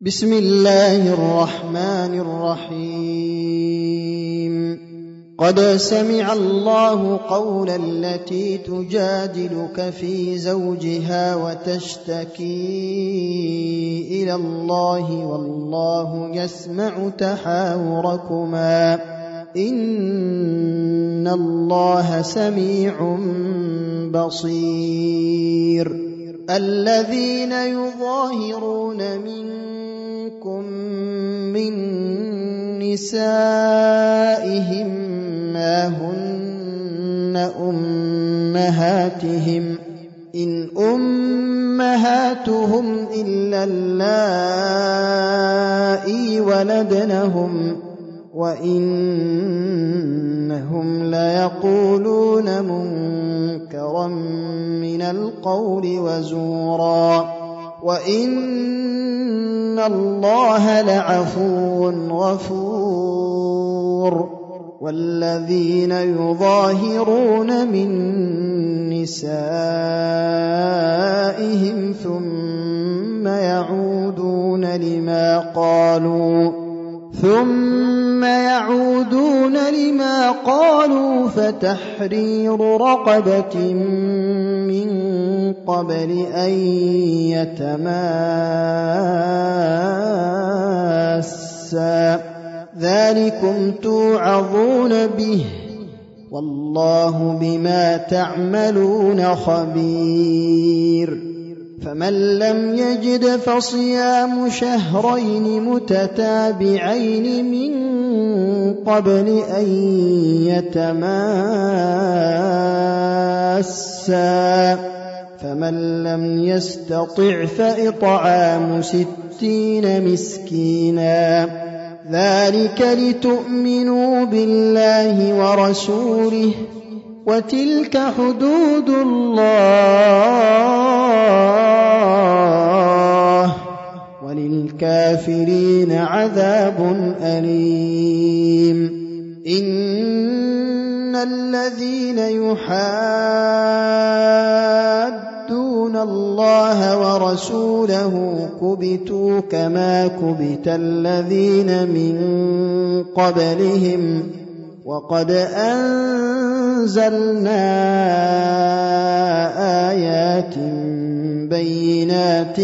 بسم الله الرحمن الرحيم قد سمع الله قول التي تجادلك في زوجها وتشتكي إلى الله والله يسمع تحاوركما إن الله سميع بصير الذين يظاهرون منكم من نسائهم ما هن أمهاتهم إن أمهاتهم إلا اللائي ولدنهم وإنهم ليقولون منكرا من القول وزورا وإن الله لعفو غفور والذين يظاهرون من نسائهم ثم يعودون لما قالوا فتحرير رقبة من قبل أن يتماسا ذلكم توعظون به والله بما تعملون خبير فمن لم يجد فصيام شهرين متتابعين من قبل أن يتماسا فمن لم يستطع فإطعام 60 مسكينا ذلك لتؤمنوا بالله ورسوله وتلك حدود الله وللكافرين عذاب أليم إن الذين يحادون الله ورسوله كبتوا كما كبت الذين من قبلهم وقد أنزلنا آيات بينات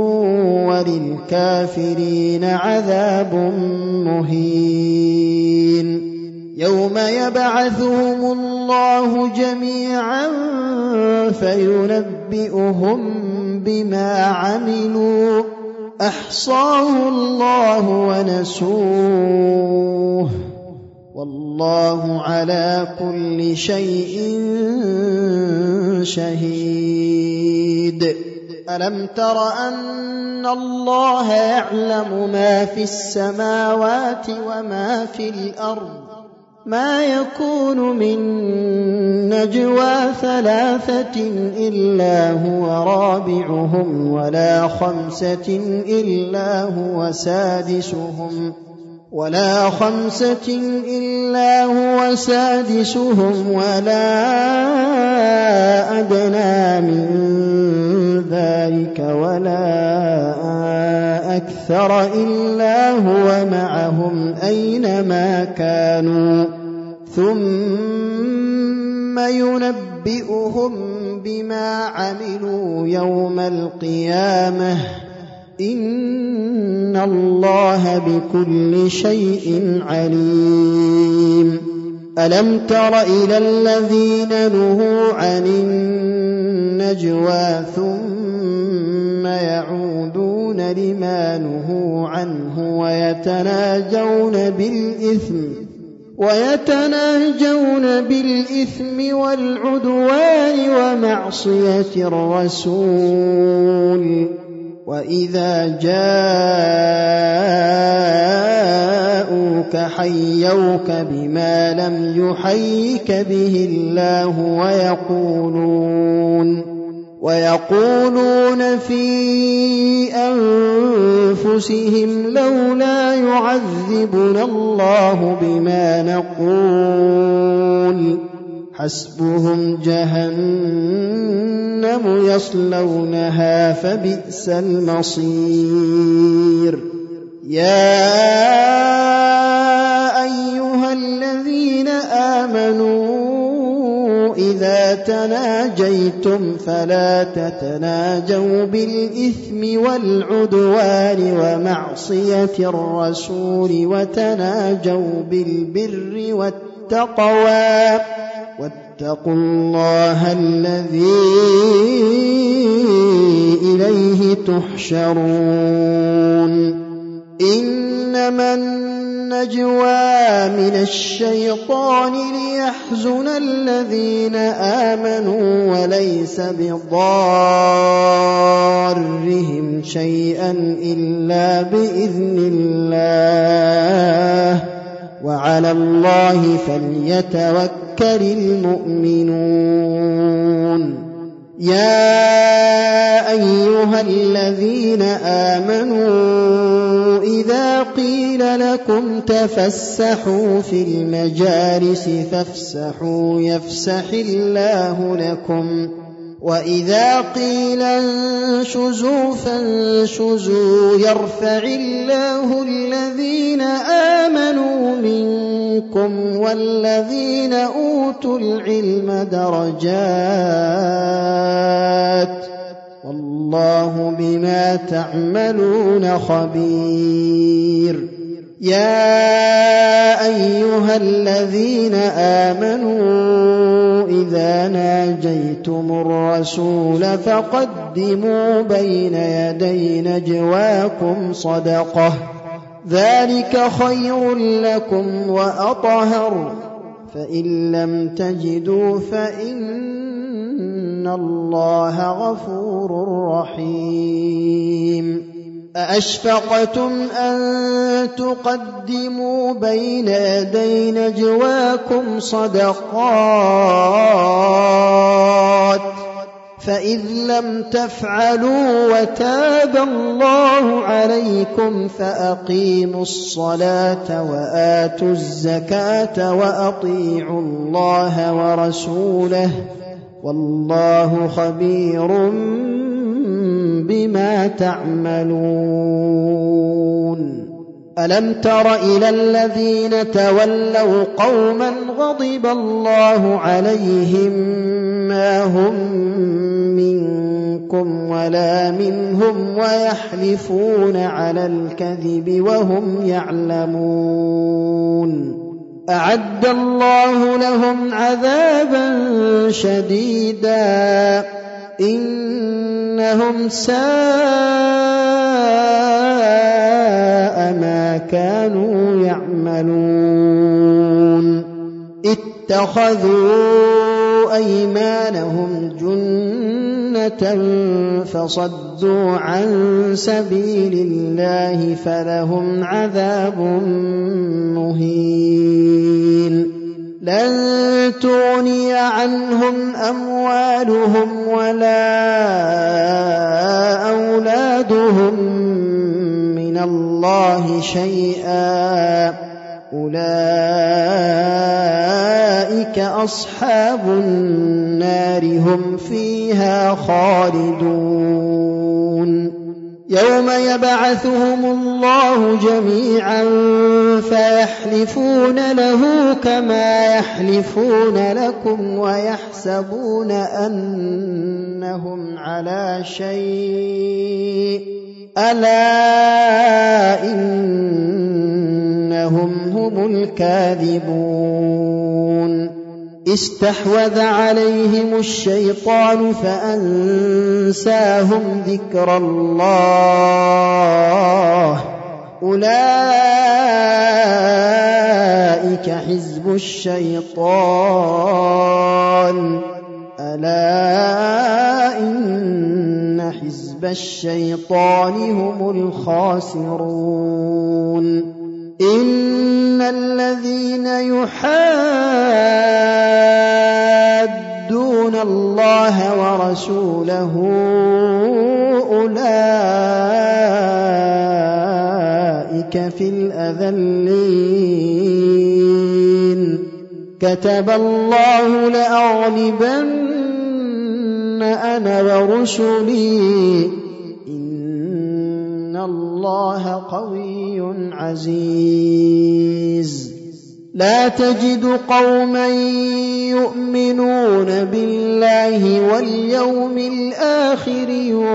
وللكافرين عذاب مهين يوم يبعثهم الله جميعا فينبئهم بما عملوا أحصاه الله ونسوه والله على كل شيء شهيد ألم تر أن الله يعلم ما في السماوات وما في الأرض ما يكون من نجوى 3 إلا هو رابعهم ولا 5 إلا هو سادسهم ولا أدنى من ذلك ولا أكثر إلا هو معهم أينما كانوا ثم ينبئهم بما عملوا يوم القيامة إن الله بكل شيء عليم ألم تر إلى الذين نهوا عن النجوى ثم يعودون لما نهوا عنه ويتناجون بالإثم والعدوان ومعصية الرسول وإذا جاءوك حيوك بما لم يحيك به الله ويقولون في أنفسهم لولا يعذبنا الله بما نقول حسبهم جهنم يصلونها فبئس المصير يا أيها الذين آمنوا إذا تناجيتم فلا تتناجوا بالإثم والعدوان ومعصية الرسول وتناجوا بالبر والتقوى واتقوا الله الذي إليه تحشرون إنما النجوى من الشيطان ليحزن الذين آمنوا وليس بضارهم شيئا إلا بإذن الله وعلى الله فليتوكل المؤمنون يا أيها الذين آمنوا إذا قيل لكم تفسحوا في المجالس فافسحوا يفسح الله لكم وإذا قيل انشزوا فانشزوا يرفع الله الذين آمنوا منكم والذين أوتوا العلم درجات والله بما تعملون خبير يا أيها الذين آمنوا إذا ناجيتم الرسول فقدموا بين يدي نجواكم صدقة ذلك خير لكم وأطهر فإن لم تجدوا فإن الله غفور رحيم أأشفقتم أن تقدموا بين يدي نجواكم صدقات فإذ لم تفعلوا وتاب الله عليكم فأقيموا الصلاة وآتوا الزكاة وأطيعوا الله ورسوله والله خبير بما تعملون ألم تر إلى الذين تولوا قوما غضب الله عليهم ما هم منكم ولا منهم ويحلفون على الكذب وهم يعلمون أعد الله لهم عذابا شديدا إنهم ساء ما كانوا يعملون اتخذوا أيمانهم جنة فصدوا عن سبيل الله فلهم عذاب مهين لن تغني عنهم أموالهم ولا أولادهم من الله شيئا أولئك أصحاب النار هم فيها خالدون يوم يبعثهم الله جميعا فيحلفون له كما يحلفون لكم ويحسبون أنهم على شيء ألا إنهم هم الكاذبون استحوذ عليهم الشيطان فأنساهم ذكر الله أولئك حزب الشيطان ألا إن حزب الشيطان هم الخاسرون إن الذين يحادون الله ورسوله أولئك في الأذلين كتب الله لأغلبن أنا ورسلي إن اللَّهَ قَوِيٌّ عَزِيزٌ لا تجد قوما يؤمنون بالله واليوم الآخر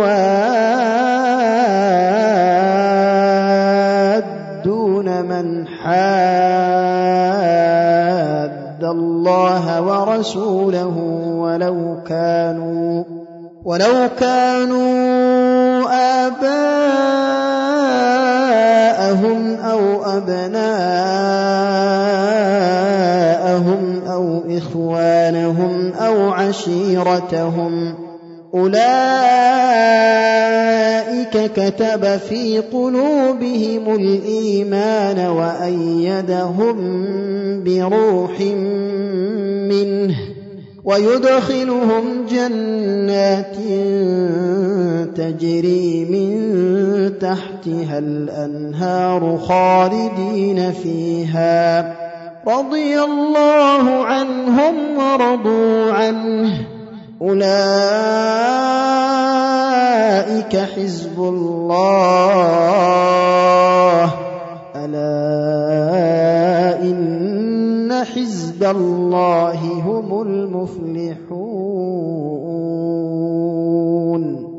يوادون من حاد الله ورسوله ولو كانوا آباءهم أو أبناءهم أو إخوانهم أو عشيرتهم أولئك كتب في قلوبهم الإيمان وأيدهم بروح منه ويدخلهم جنات تجري من تحتها الأنهار خالدين فيها رضي الله عنهم ورضوا عنه أولئك حزب الله ألا إن حزب الله هم المفلحون